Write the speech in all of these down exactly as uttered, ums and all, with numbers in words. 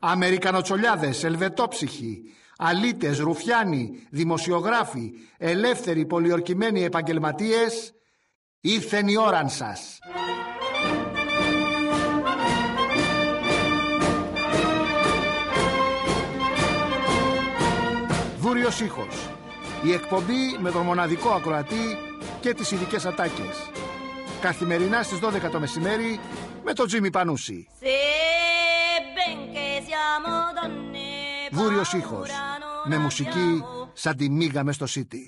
Αμερικανοτσολιάδες, ελβετόψυχοι, αλήτες, ρουφιάνοι, δημοσιογράφοι, ελεύθεροι πολιορκημένοι επαγγελματίες, ήρθεν η ώραν σας. Βούριος ήχος. Η εκπομπή με τον μοναδικό ακροατή και τις ειδικές ατάκες. Καθημερινά στις δώδεκα το μεσημέρι με τον Τζίμι Πανούση. Βούριος ήχος. Με μουσική σαν τη μίγα μες στο City.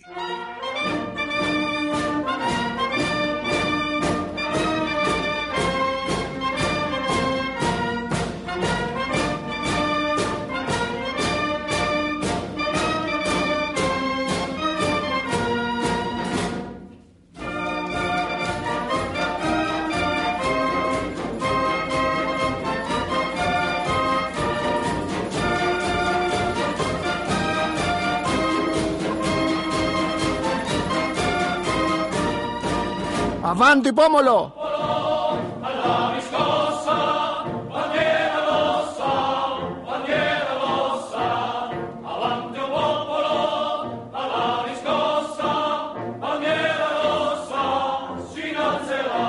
Avanti pomolo! Alla riscossa, bandiera rossa, bandiera rossa, avanti o popolo, alla riscossa, bandiera rossa, si alzerà.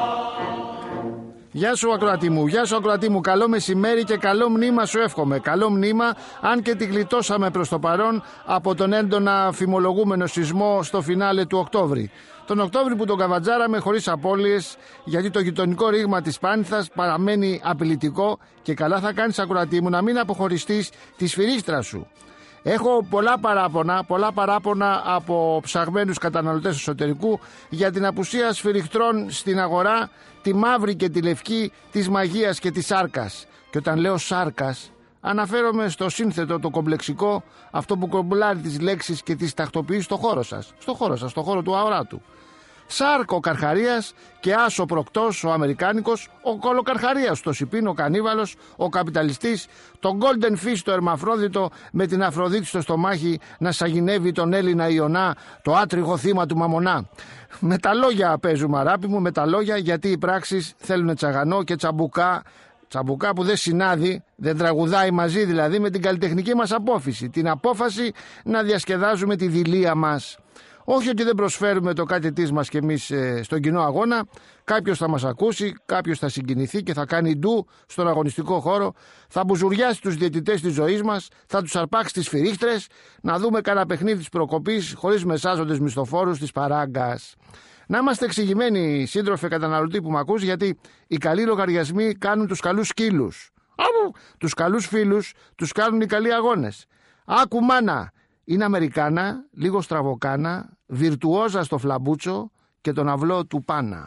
Γεια σου ακροατή μου, γεια σου ακροατή μου, καλό μεσημέρι και καλό μνήμα σου εύχομαι. Καλό μνήμα, αν και τη γλιτώσαμε προς το παρόν από τον έντονα φημολογούμενο σεισμό στο φινάλε του Οκτώβρη. Τον Οκτώβρη που τον καβατζάραμε χωρίς απώλειες, γιατί το γειτονικό ρήγμα της Πάνθας παραμένει απειλητικό και καλά θα κάνεις ακροατή μου να μην αποχωριστείς τη σφυρίχτρα σου. Έχω πολλά παράπονα, πολλά παράπονα από ψαγμένους καταναλωτές εσωτερικού για την απουσία σφυριχτρών στην αγορά, τη μαύρη και τη λευκή, της μαγείας και της σάρκας. Και όταν λέω σάρκας, αναφέρομαι στο σύνθετο, το κομπλεξικό, αυτό που κομπλάρει τις λέξεις και τις τακτοποιεί στο χώρο σας, στο χώρο σας, στο χώρο του αοράτου. Σάρκο Καρχαρίας και άσο προκτός ο Αμερικάνικος, ο κολοκαρχαρίας το Σιπίν, ο Κανίβαλος, ο καπιταλιστής, το Golden Fish το Ερμαφρόδιτο με την Αφροδίτη στο στομάχι να σαγηνεύει τον Έλληνα Ιωνά, το άτριγο θύμα του Μαμονά. Με τα λόγια παίζουμε αγάπη μου, με τα λόγια, γιατί οι πράξεις θέλουν τσαγανό και τσαμπουκά. Τσαμπουκά που δεν συνάδει, δεν τραγουδάει μαζί δηλαδή με την καλλιτεχνική μας απόφαση, την απόφαση να διασκεδάζουμε τη δειλία μας. Όχι ότι δεν προσφέρουμε το κάτι της μας και εμείς ε, στον κοινό αγώνα. Κάποιος θα μας ακούσει, κάποιος θα συγκινηθεί και θα κάνει ντου στον αγωνιστικό χώρο, θα μπουζουριάσει τους διαιτητές της ζωής μας, θα τους αρπάξει τις φυρίχτρες, να δούμε κανένα παιχνίδι της προκοπής χωρίς μεσάζοντες μισθοφόρους της παράγκας. Να είμαστε εξηγημένοι, σύντροφε καταναλωτή που με ακούς, γιατί οι καλοί λογαριασμοί κάνουν τους καλούς σκύλους. Άμου, τους καλούς φίλους τους κάνουν οι καλοί αγώνες. Άκου μάνα, είναι Αμερικάνα, λίγο στραβοκάνα, βιρτουόζα στο φλαμπούτσο και τον αυλό του Πάνα.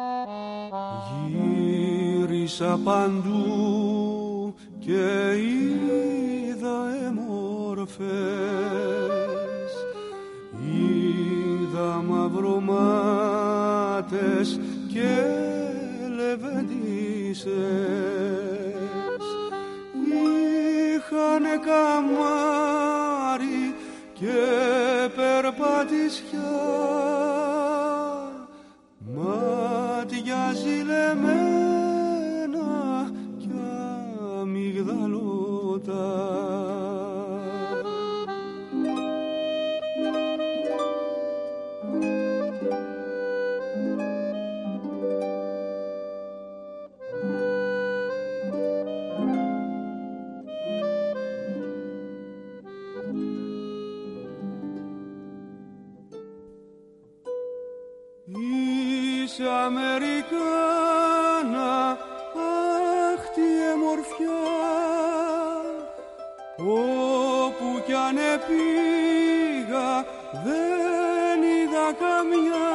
Γύρισα παντού και είδα εμόρφες, είδα μαυρομάτες και λεβεντίσες, είχανε καμάρι και περπατησιά, μάτια ζηλεμένα κι αμυγδαλώτα. Είσαι Αμερικάνα, αχ τι εμορφιά, όπου κι αν επήγα δεν είδα καμιά.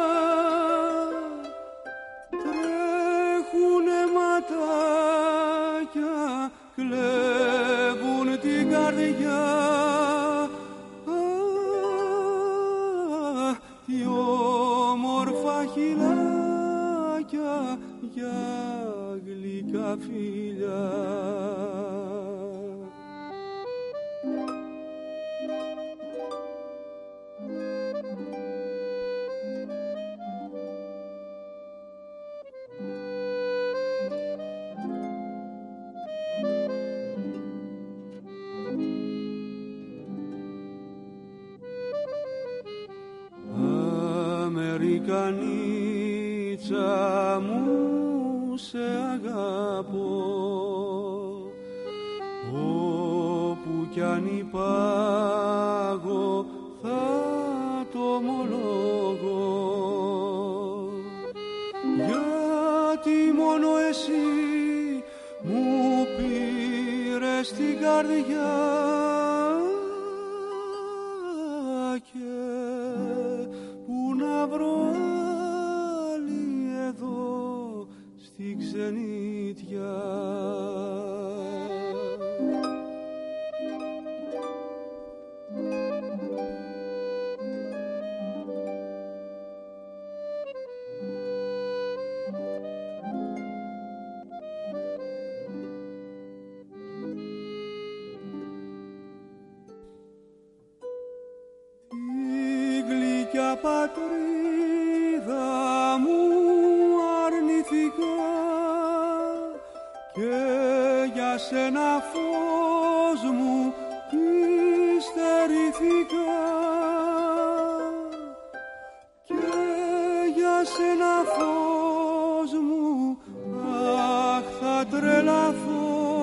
Τρέχουνε ματάκια, κλέβουν την καρδιά. Χιλάκια για γλυκά φιλιά. Αμερικανίτσα μου, σε αγαπώ. Όπου κι αν υπάγω θα το ομολόγω, γιατί μόνο εσύ μου πήρες την καρδιά και που να βρω άλλη εδώ στη ξενιτιά. Πατρίδα μου αρνηθήκα και για σένα φως μου υστερήθηκα και για σένα φως μου αχ θα τρελαθώ.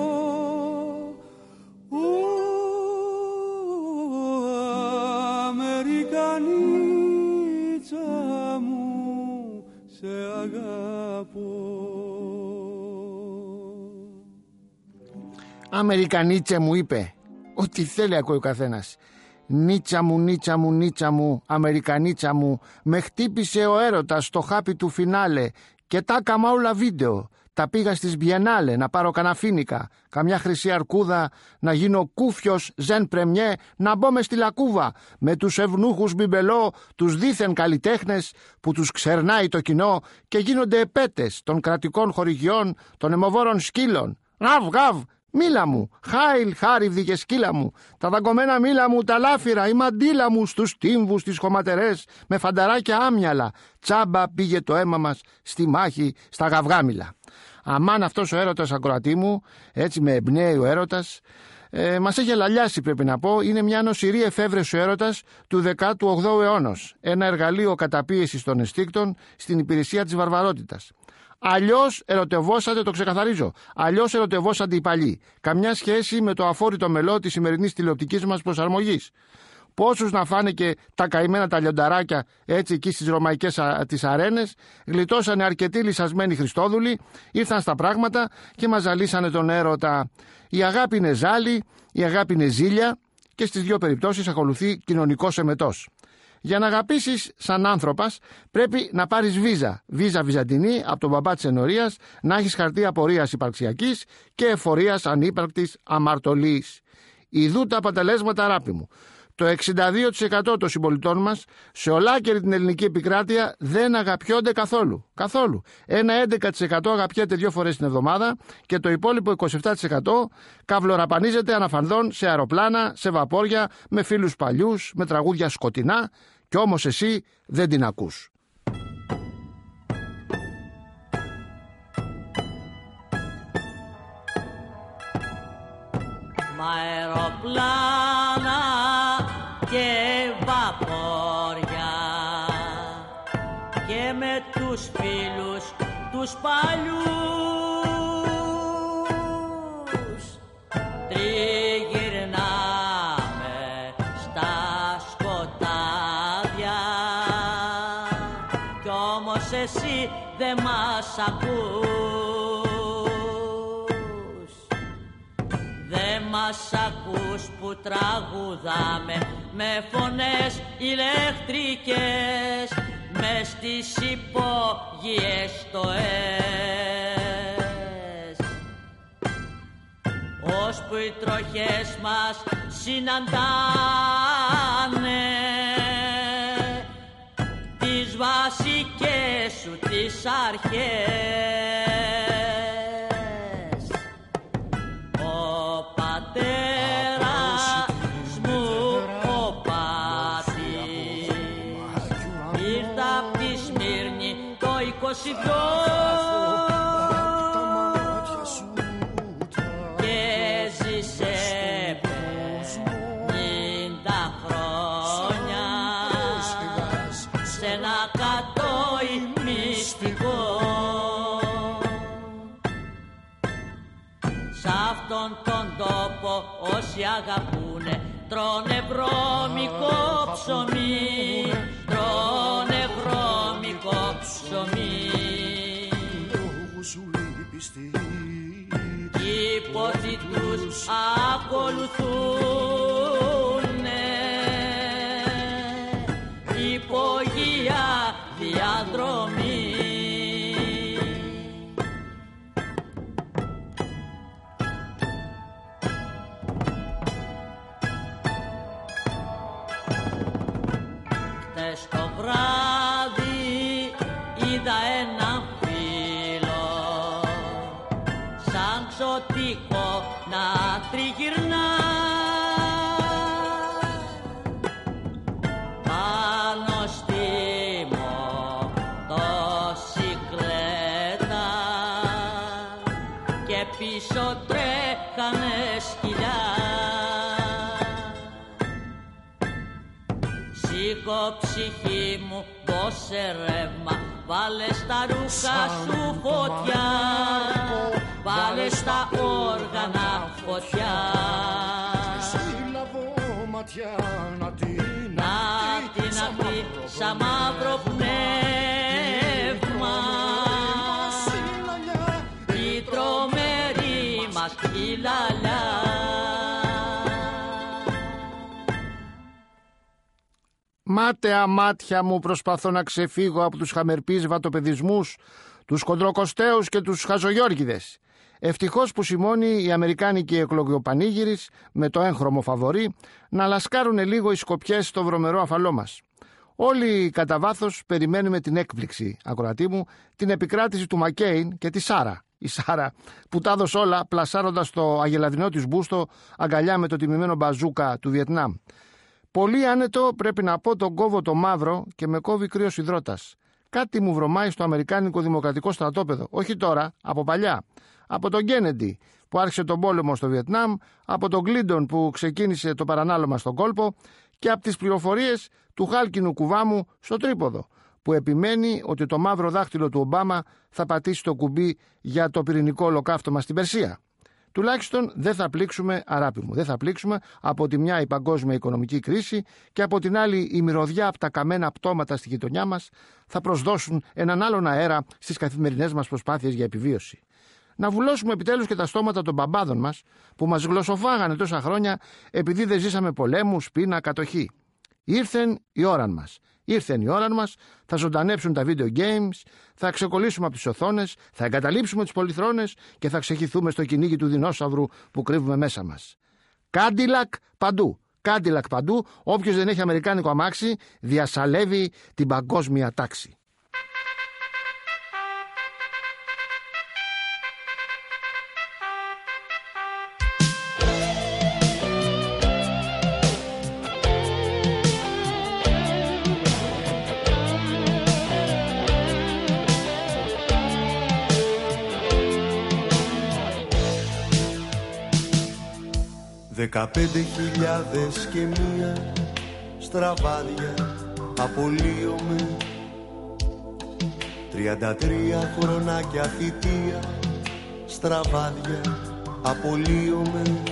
Αμερικανίτσε μου, είπε. Ό,τι θέλει ακούει ο καθένας. Νίτσα μου, νίτσα μου, νίτσα μου, Αμερικανίτσα μου, με χτύπησε ο έρωτας στο χάπι του φινάλε και τα έκαμα όλα βίντεο. Τα πήγα στις Μπιενάλε να πάρω καναφίνικα, καμιά χρυσή αρκούδα, να γίνω κούφιος ζεν πρεμιέ, να μπω μες στη λακκούβα με τους ευνούχους μπιμπελό, τους δίθεν καλλιτέχνες που τους ξερνάει το κοινό και γίνονται επέτες των κρατικών χορηγιών, των αιμοβόρων σκύλων. Γαβ, γαβ, μίλα μου, χάιλ, χάριβδη και σκύλα μου, τα δαγκωμένα μήλα μου, τα λάφυρα, η μαντήλα μου στους τύμβους, τις χωματερές, με φανταράκια άμυαλα. Τσάμπα πήγε το αίμα μας στη μάχη, στα γαυγάμιλα. Αμάν αυτός ο έρωτας, ακροατή μου, έτσι με εμπνέει ο έρωτας, ε, μας έχει λαλιάσει, πρέπει να πω. Είναι μια νοσηρή εφεύρεση ο έρωτας του δέκατου όγδοου αιώνος. Ένα εργαλείο καταπίεσης των ενστίκτων στην υπηρεσία της βαρβαρότητας. Αλλιώς ερωτευόσατε, το ξεκαθαρίζω, αλλιώς ερωτευόσατε οι παλιοί. Καμιά σχέση με το αφόρητο μελό της σημερινής τηλεοπτικής μας προσαρμογής. Πόσους να φάνε και τα καημένα τα λιονταράκια έτσι εκεί στις ρωμαϊκές α, τις αρένες, γλιτώσανε αρκετοί λυσασμένοι Χριστόδουλοι, ήρθαν στα πράγματα και μας ζαλίσανε τον έρωτα. Η αγάπη είναι ζάλι, η αγάπη είναι ζήλια και στις δύο περιπτώσεις ακολουθεί κοινωνικός εμετός. Για να αγαπήσεις σαν άνθρωπος πρέπει να πάρεις βίζα, βίζα βυζαντινή από τον μπαμπά της ενορίας, να έχεις χαρτί απορίας υπαρξιακής και εφορίας ανύπαρκτης αμαρτωλής. Ιδού τα αποτελέσματα, αγάπη μου. Το εξήντα δύο τοις εκατό των συμπολιτών μας σε ολάκερη την ελληνική επικράτεια δεν αγαπιόνται καθόλου. Καθόλου. Ένα έντεκα τοις εκατό αγαπιέται δύο φορές την εβδομάδα και το υπόλοιπο είκοσι επτά τοις εκατό καυλοραπανίζεται αναφανδόν σε αεροπλάνα, σε βαπόρια, με φίλους παλιούς, με τραγούδια σκοτεινά, κι όμως εσύ δεν την ακούς. Μ' αεροπλάνα και βαπόρια και με τους φίλους τους παλιούς τριγυρνάμε στα σκοτάδια κι όμως εσύ δεν μας ακούς. Δεν μας ακούς που τραγουδάμε με φωνές ηλεκτρικές μες στις υπόγειες στοές, ώσπου οι τροχές μας συναντάνε τις βασικές σου τις αρχές. Και ζήσε πενήντα χρόνια σε ένα κατώ τον τόπο όσοι αγαπούνε τρώνε βρώμικο ψωμί, τρώνε βρώμικο ψωμί. Κι οι πόθοι τους ακολουθούνε υπογεία διαδρομή. Χτες το βράδυ είδα έναν φίλο σαν ξωτικό να τριγυρνά πάνω στη μοτοσικλέτα και πίσω τρέχανε σκυλιά. Σήκω ψυχή μου, δώσε ρεύμα, βάλε στα ρούχα σου φωτιά, βάλε στα όργανα φωτιά. Σύλλαβω ματιά να την να την αχθεί σαν μαύρο πνεύμα, η τρομερή μας η λαλιά. Μάταια μάτια μου προσπαθώ να ξεφύγω από τους χαμερπείς βατοπεδισμούς, τους κοντροκοστέους και τους χαζογιώργιδες. Ευτυχώς που σημώνει οι αμερικάνικοι εκλογιοπανήγυρες με το έγχρωμο φαβορί να λασκάρουν λίγο οι σκοπιές στο βρωμερό αφαλό μας. Όλοι κατά βάθος περιμένουμε την έκπληξη, ακροατή μου, την επικράτηση του Μακέιν και τη Σάρα. Η Σάρα που τα έδωσε όλα πλασάροντας το αγελαδινό της μπούστο αγκαλιά με το τιμημένο μπαζούκα του Βιετνάμ. Πολύ άνετο πρέπει να πω τον κόβω το μαύρο και με κόβει κρύος υδρότας. Κάτι μου βρωμάει στο Αμερικάνικο Δημοκρατικό Στρατόπεδο. Όχι τώρα, από παλιά. Από τον Κένεντι που άρχισε τον πόλεμο στο Βιετνάμ, από τον Κλίντον που ξεκίνησε το παρανάλωμα στον κόλπο και από τις πληροφορίες του χάλκινου κουβάμου στο τρίποδο που επιμένει ότι το μαύρο δάχτυλο του Ομπάμα θα πατήσει το κουμπί για το πυρηνικό ολοκαύτωμα στην Περσία. Τουλάχιστον δεν θα πλήξουμε, αράπη μου, δεν θα πλήξουμε από τη μια η παγκόσμια οικονομική κρίση και από την άλλη η μυρωδιά από τα καμένα πτώματα στη γειτονιά μας θα προσδώσουν έναν άλλον αέρα στις καθημερινές μας προσπάθειες για επιβίωση. Να βουλώσουμε επιτέλους και τα στόματα των μπαμπάδων μας που μας γλωσσοφάγανε τόσα χρόνια επειδή δεν ζήσαμε πολέμους, πείνα, κατοχή. Ήρθεν η ώρα μας. Ήρθεν η ώρα μας, θα ζωντανέψουν τα video games, θα ξεκολλήσουμε από τις οθόνες, θα εγκαταλείψουμε τις πολυθρόνες και θα ξεχυθούμε στο κυνήγι του δεινόσαυρου που κρύβουμε μέσα μας. Κάντιλακ παντού, Κάντιλακ παντού, όποιος δεν έχει αμερικάνικο αμάξι διασαλεύει την παγκόσμια τάξη. Δεκαπέντε χιλιάδες και μία στραβάδια απολύομαι, τριάντα τρία χρονάκια θητεία στραβάδια απολύομαι.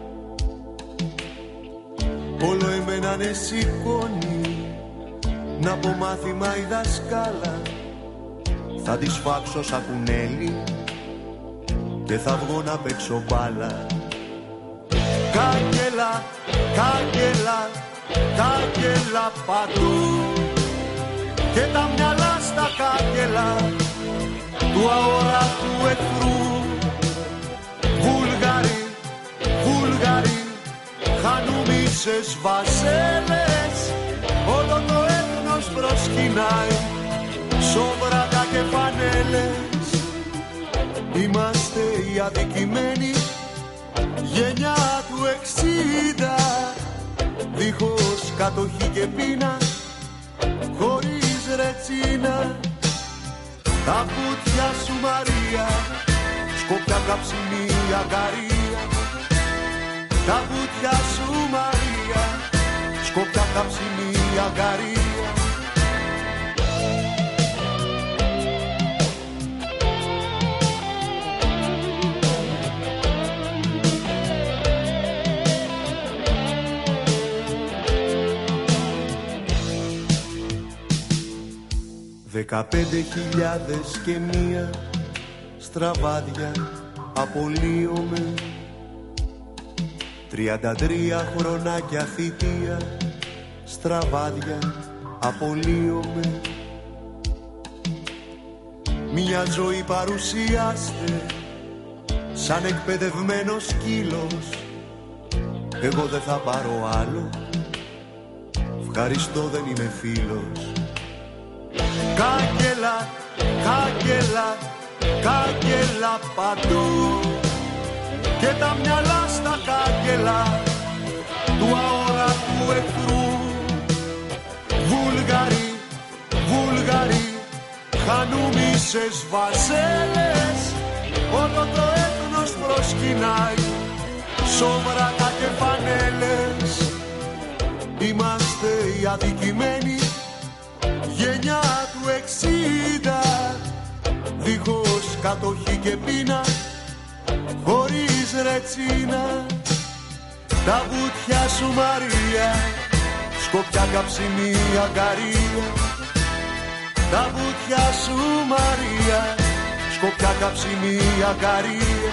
Όλο εμένα ναι σηκώνει να πω μάθημα η δασκάλα, θα τη σφάξω σαν κουνέλι και θα βγω να παίξω μπάλα. Κάγκελα, κάγκελα, κάγκελα παντού και τα μυαλά στα κάγκελα του αόρατου εχθρού. Βούλγαροι, Βούλγαροι, χανουμίσες βασέλες, όλο το έθνος προσκυνάει, σόβρατα και φανέλες. Είμαστε οι αδικημένοι γενιά του εξήντα, δίχως κατοχή και πείνα, χωρίς ρετσίνα. Τα βουτιά σου Μαρία, σκόπια καψιμή αγκαρία. Τα βουτιά σου Μαρία, σκόπια καψιμή αγκαρία. Δεκαπέντε χιλιάδες και μία στραβάδια απολύομαι. Τριάντα τρία χρονάκια θητεία στραβάδια απολύομαι. Μια ζωή παρουσιάστε σαν εκπαιδευμένος σκύλος. Εγώ δεν θα πάρω άλλο, ευχαριστώ δεν είμαι φίλος. Κάγκελα, κάγκελα, κάγκελα παντού και τα μυαλά στα κάγκελα του αόρατου εχθρού. Βούλγαροι, Βούλγαροι, χανούμισες βασέλες, όλο το έθνος προσκυνάει σόβρατα και φανέλες. Είμαστε οι αδικημένοι γενιά του εξήντα, δίχως κατοχή και πείνα, χωρίς ρετσίνα. Τα βουτιά σου Μαρία, σκοπιά καψιμί αγκαρία. Τα βουτιά σου Μαρία, σκοπιά καψιμί αγκαρία.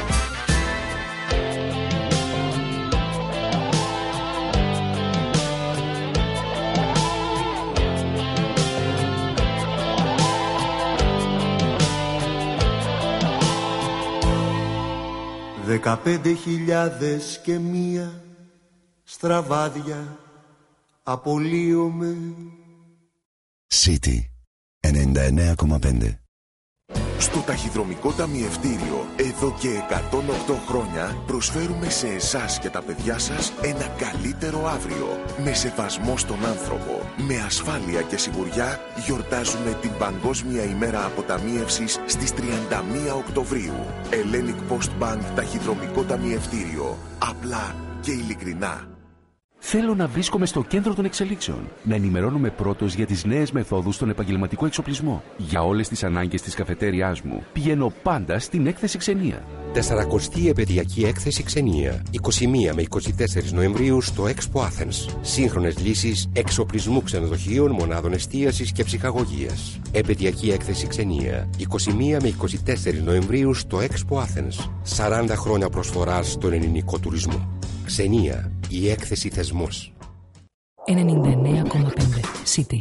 Δεκαπέντε χιλιάδες και μία στραβάδια απολύομαι. City ενενήντα εννέα κόμμα πέντε. Στο Ταχυδρομικό Ταμιευτήριο, εδώ και εκατόν οκτώ χρόνια, προσφέρουμε σε εσάς και τα παιδιά σας ένα καλύτερο αύριο. Με σεβασμό στον άνθρωπο, με ασφάλεια και σιγουριά, γιορτάζουμε την Παγκόσμια ημέρα αποταμίευσης στις τριάντα μία Οκτωβρίου. Hellenic Post Bank Ταχυδρομικό Ταμιευτήριο. Απλά και ειλικρινά. Θέλω να βρίσκομαι στο κέντρο των εξελίξεων. Να ενημερώνομαι πρώτος για τις νέες μεθόδους στον επαγγελματικό εξοπλισμό. Για όλες τις ανάγκες της καφετέριάς μου, πηγαίνω πάντα στην έκθεση Ξενία. Τεσσαρακοστή επαιδειακή έκθεση Ξενία. είκοσι μία με είκοσι τέσσερα Νοεμβρίου στο Expo Athens. Σύγχρονες λύσεις εξοπλισμού ξενοδοχείων, μονάδων εστίασης και ψυχαγωγίας. Επαιδειακή έκθεση Ξενία. είκοσι μία με είκοσι τέσσερα Νοεμβρίου στο Expo Athens. σαράντα χρόνια προσφοράς στον ελληνικό τουρισμό. Ξενία. Η έκθεση θεσμός. ενενήντα εννέα κόμμα πέντε City.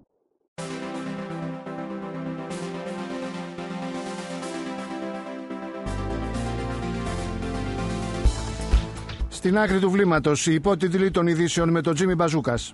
Στην άκρη του βλήματος, οι υπότιτλοι των ειδήσεων με τον Τζίμι Μπαζούκας.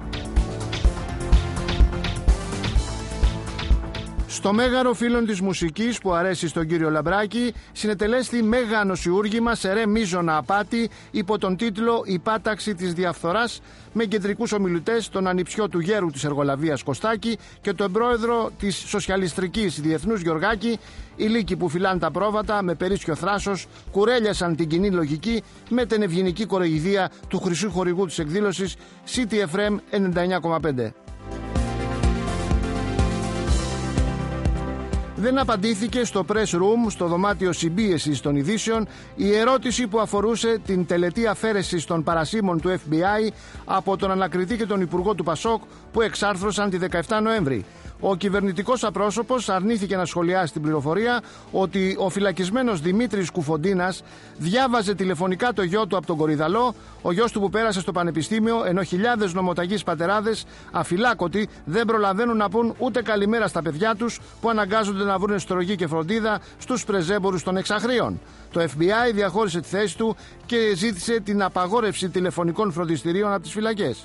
Στο μέγαρο φίλων της μουσικής που αρέσει στον κύριο Λαμπράκη συνετελέστη μέγα νοσιούργημα σε ρε μείζωνα απάτη υπό τον τίτλο «Η πάταξη της διαφθοράς», με κεντρικούς ομιλητές τον ανιψιό του γέρου της εργολαβίας Κωστάκη και τον πρόεδρο της σοσιαλιστρικής Διεθνούς Γεωργάκη. Οι λύκοι που φυλάνε τα πρόβατα με περίσσιο θράσος κουρέλιασαν την κοινή λογική με την ευγενική κοροϊδία του χρυσού χορηγού της εκδήλωσης City εφ εμ ενενήντα εννέα κόμμα πέντε. Δεν απαντήθηκε στο press room, στο δωμάτιο συμπίεσης των ειδήσεων, η ερώτηση που αφορούσε την τελετή αφαίρεσης των παρασίμων του εφ μπι άι από τον ανακριτή και τον υπουργό του Πασόκ που εξάρθρωσαν τη δεκαεφτά Νοέμβρη. Ο κυβερνητικός απρόσωπος αρνήθηκε να σχολιάσει την πληροφορία ότι ο φυλακισμένος Δημήτρης Κουφοντίνας διάβαζε τηλεφωνικά το γιο του από τον Κορυδαλό, ο γιος του που πέρασε στο πανεπιστήμιο, ενώ χιλιάδες νομοταγείς πατεράδες αφυλάκωτοι δεν προλαβαίνουν να πούν ούτε καλημέρα στα παιδιά τους που αναγκάζονται να βρουν στρογή και φροντίδα στους πρεζέμπορους των εξαχρίων. Το εφ μπι άι διαχώρισε τη θέση του και ζήτησε την απαγόρευση τηλεφωνικών φροντιστηρίων από τις φυλακές.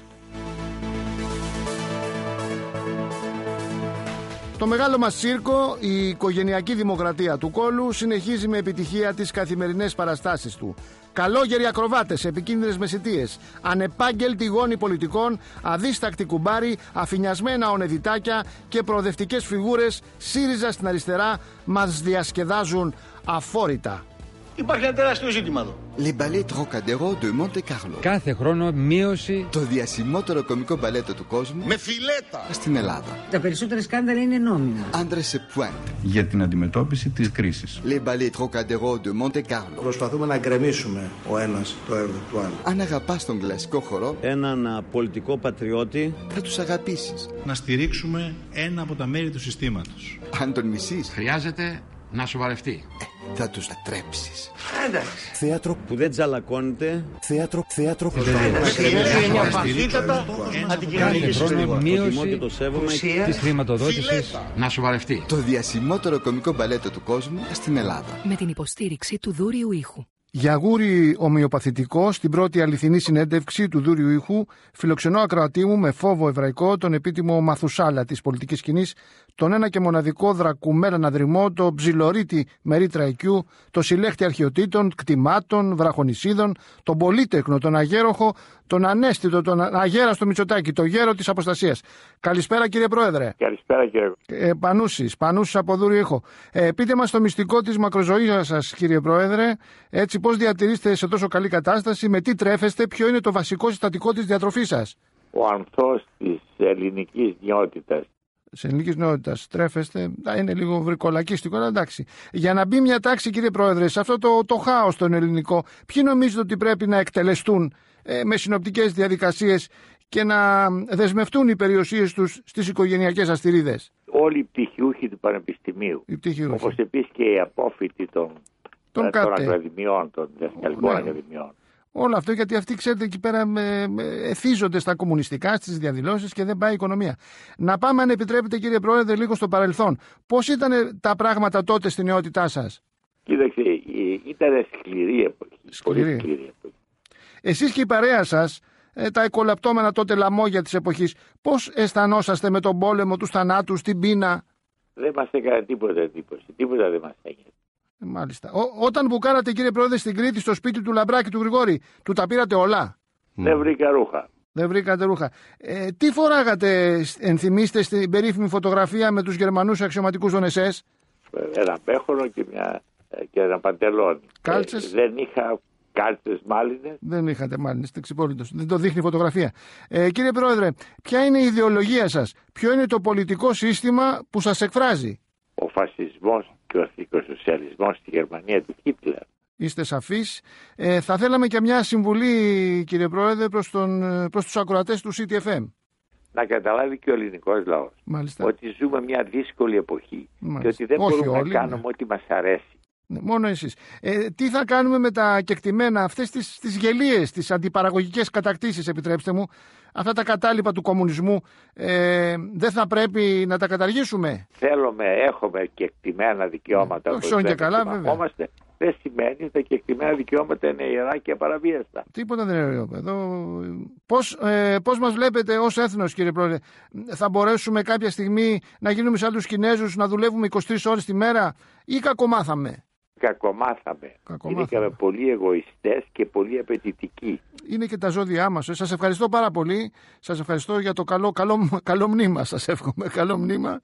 Το μεγάλο μας τσίρκο, η οικογενειακή δημοκρατία του Κόλου, συνεχίζει με επιτυχία τις καθημερινές παραστάσεις του. Καλόγεροι ακροβάτες, επικίνδυνες μεσητείες, ανεπάγγελτοι γόνοι πολιτικών, αδίστακτοι κουμπάροι, αφηνιασμένα ονεδιτάκια και προοδευτικές φιγούρες ΣΥΡΙΖΑ στην αριστερά μας διασκεδάζουν αφόρητα. Υπάρχει ένα τεράστιο ζήτημα εδώ. Les ballets Trocadéro de Monte Carlo. Κάθε χρόνο μείωση. Το διασημότερο κωμικό μπαλέτο του κόσμου. Με φιλέτα. Στην Ελλάδα. Τα περισσότερα σκάνδαλα είναι νόμιμα. André σε pointe. Για την αντιμετώπιση της κρίσης. Les ballets Trocadéro de Monte Carlo. Προσπαθούμε να γκρεμίσουμε ο ένας το έργο του άλλου. Αν αγαπάς τον κλασικό χορό, έναν πολιτικό πατριώτη, θα τους αγαπήσεις. Να στηρίξουμε ένα από τα μέρη του συστήματος. Αν τον μισείς, χρειάζεται να σοβαρευτεί. Ε, θα τους λατρέψεις. Εντάξει. Θέατρο που δεν τζαλακώνεται. Θέατρο, θέατρο που δεν Κάθε χρόνο μείωση της χρηματοδότησης. Να σοβαρευτεί. Το διασημότερο κωμικό μπαλέτο του κόσμου στην Ελλάδα. Με την υποστήριξη του Δούριου Ήχου. Για γούρι ομοιοπαθητικό, στην πρώτη αληθινή συνέντευξη του Δούριου Ήχου, φιλοξενώ ακροατή μου με φόβο εβραϊκό τον επίτιμο Μαθουσάλα της πολιτικής σκηνής, τον ένα και μοναδικό δρακουμένα αναδρυμό, το ψιλορίτη με ρήτρα οικιού, το συλλέχτη αρχαιοτήτων, κτημάτων, βραχονισίδων, τον πολύτεκνο, τον αγέροχο, τον ανέστητο, τον αγέραστο Μητσοτάκη, το γέρο της αποστασίας. Καλησπέρα κύριε Πρόεδρε. Καλησπέρα κύριε. Ε, Πανούσης, Πανούσης από Δούριο Ήχο. Ε, πείτε μας το μυστικό της μακροζωίας σας κύριε Πρόεδρε, έτσι πώς διατηρήσετε σε τόσο καλή κατάσταση, με τι τρέφεστε, ποιο είναι το βασικό συστατικό της διατροφής σας. Ο ανθός της ελληνικής νιότητας. Σε ελληνική νιότητα τρέφεστε, είναι λίγο βρικολακίστικο, αλλά εντάξει. Για να μπει μια τάξη, κύριε Πρόεδρε, σε αυτό το, το χάος τον ελληνικό, ποιοι νομίζετε ότι πρέπει να εκτελεστούν ε, με συνοπτικές διαδικασίες και να δεσμευτούν οι περιουσίες τους στις οικογενειακές αστηρίδες? Όλοι οι πτυχιούχοι του Πανεπιστημίου. Όπως επίσης και οι απόφοιτοι των, των, των ακαδημιών, των διδασκαλικών ναι. ακαδημιών. Όλο αυτό γιατί αυτοί, ξέρετε, εκεί πέρα με, με, εθίζονται στα κομμουνιστικά, στις διαδηλώσεις και δεν πάει η οικονομία. Να πάμε, αν επιτρέπετε, κύριε Πρόεδρε, λίγο στο παρελθόν. Πώς ήταν τα πράγματα τότε στην νεότητά σας? Κοίταξε, ήταν σκληρή εποχή. Σκληρή. Πολύ σκληρή εποχή. Εσείς και η παρέα σας, ε, τα εκολαπτώμενα τότε λαμόγια της εποχής, πώς αισθανόσαστε με τον πόλεμο, τους θανάτους, την πείνα? Δεν μας έκανε τίποτα εντύπωση. Τίποτα δεν μας έκανε. Μάλιστα. Ό, όταν μπουκάρατε, κύριε Πρόεδρε, στην Κρήτη, στο σπίτι του Λαμπράκη του Γρηγόρη, του τα πήρατε όλα? Δεν βρήκα ρούχα. Δεν βρήκατε ρούχα. Ε, τι φοράγατε, ενθυμίστε, στην περίφημη φωτογραφία με τους Γερμανούς αξιωματικούς των ες ες? Ένα πέχονο και, μια, και ένα παντελόνι. Κάλτσες? Ε, δεν είχα κάλτσες μάλινες. Δεν είχατε μάλινες, τεξιπόλυτος. Δεν το δείχνει η φωτογραφία. Ε, κύριε Πρόεδρε, ποια είναι η ιδεολογία σας? Ποιο είναι το πολιτικό σύστημα που σας εκφράζει? Ο φασισμός και ο εθνικοσοσιαλισμός στη Γερμανία του Χίτλερ. Είστε σαφείς. Ε, θα θέλαμε και μια συμβουλή, κύριε Πρόεδρε, προς, τον, προς τους ακροατές του City εφ εμ. Να καταλάβει και ο ελληνικός λαός. Μάλιστα. Ότι ζούμε μια δύσκολη εποχή. Μάλιστα. Και ότι δεν Όχι μπορούμε όλοι, να κάνουμε ναι. ό,τι μας αρέσει. Ναι, μόνο εσείς. Ε, τι θα κάνουμε με τα κεκτημένα, αυτές τις, τις γελίες, τις αντιπαραγωγικές κατακτήσεις, επιτρέψτε μου, αυτά τα κατάλοιπα του κομμουνισμού, ε, δεν θα πρέπει να τα καταργήσουμε? Θέλουμε, έχουμε κεκτημένα δικαιώματα. Ναι, όχι και καλά, βέβαια. Δεν σημαίνει ότι τα κεκτημένα δικαιώματα είναι ιερά και απαραβίαστα. Τίποτα δεν είναι ιερό. Εδώ... Πώς, ε, πώς μας βλέπετε ως έθνος, κύριε Πρόεδρε? Θα μπορέσουμε κάποια στιγμή να γίνουμε σαν τους Κινέζους, να δουλεύουμε είκοσι τρεις ώρες τη μέρα, ή κακομάθαμε? Κακομάθαμε. Κακομάθαμε. Είναι πολύ εγωιστές και πολύ απαιτητικοί. Είναι και τα ζώδιά μας. Σας ευχαριστώ πάρα πολύ. Σας ευχαριστώ για το καλό, καλό, καλό μνήμα. Σας εύχομαι καλό μνήμα.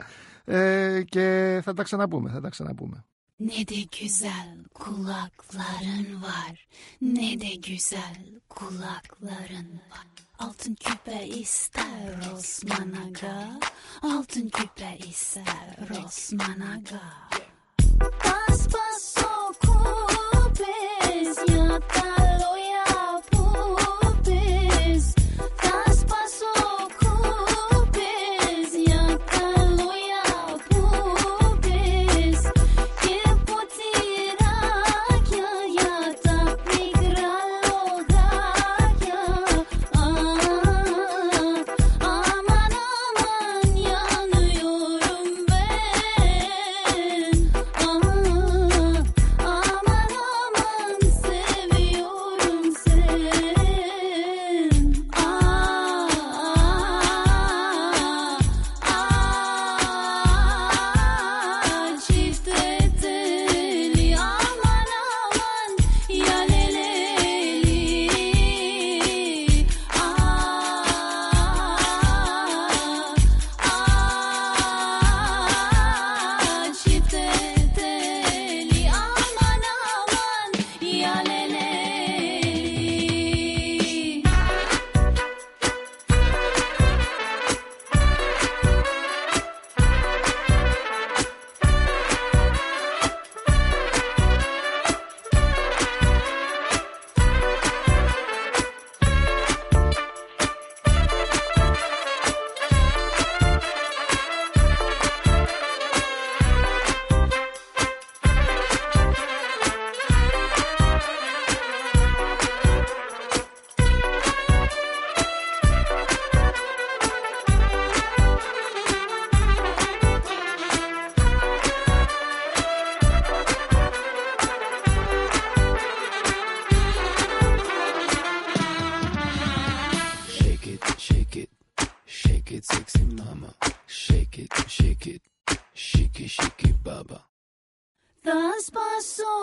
Ε, και θα τα ξαναπούμε. Θα τα ξαναπούμε. Ne de güzel kulakların var, ne de güzel kulakların var. Altın küpe ister Osman Aga, altın küpe ister Osman Aga. Pas pas o kupes ya taloya pupes. Pas pas o kupes ya taloya pupes. Que potirak ya ya ta migraloga ya. Aman aman yanıyorum ben.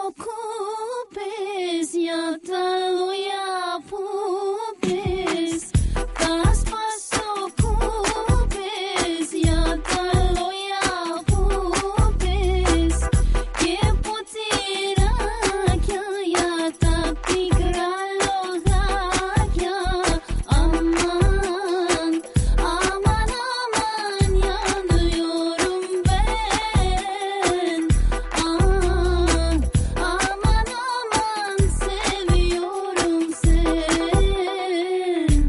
ocupes, για τα λόγια που πες. Θα σπάσω κούπες, για τα λόγια που πες. Και ποτσιράκια, για τα πικρά λογάκια. Aman, aman, aman, yanıyorum ben. Aman, aman, aman, seviyorum seni.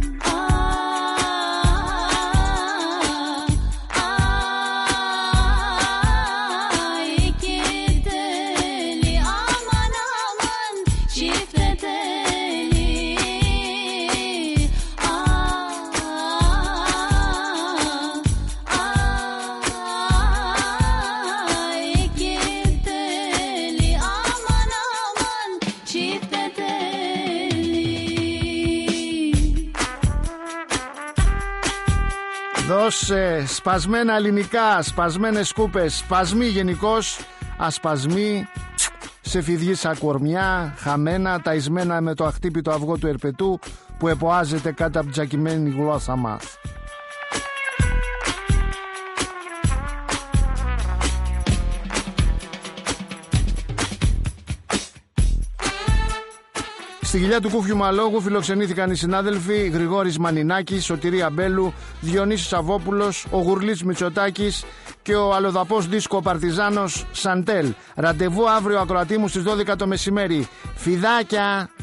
Ay, iki teli, aman, aman, çifte teli. Ay, iki teli, aman, aman, çifte teli. Δώσε σπασμένα ελληνικά, σπασμένες σκούπες, σπασμοί γενικώς, ασπασμοί σε φιδγίσα κορμιά, χαμένα, ταϊσμένα με το αχτύπητο αυγό του ερπετού που εποάζεται κάτω από την τζακιμένη γλώσσα μας. Στη κοιλιά του Κούφιου Μαλόγου φιλοξενήθηκαν οι συνάδελφοι Γρηγόρης Μανινάκης, Σωτηρία Μπέλου, Διονύσης Σαββόπουλος, ο Γουρλής Μητσοτάκης και ο αλλοδαπός δίσκο παρτιζάνος Σαντέλ. Ραντεβού αύριο ακροατή μου στις δώδεκα το μεσημέρι. Φιδάκια!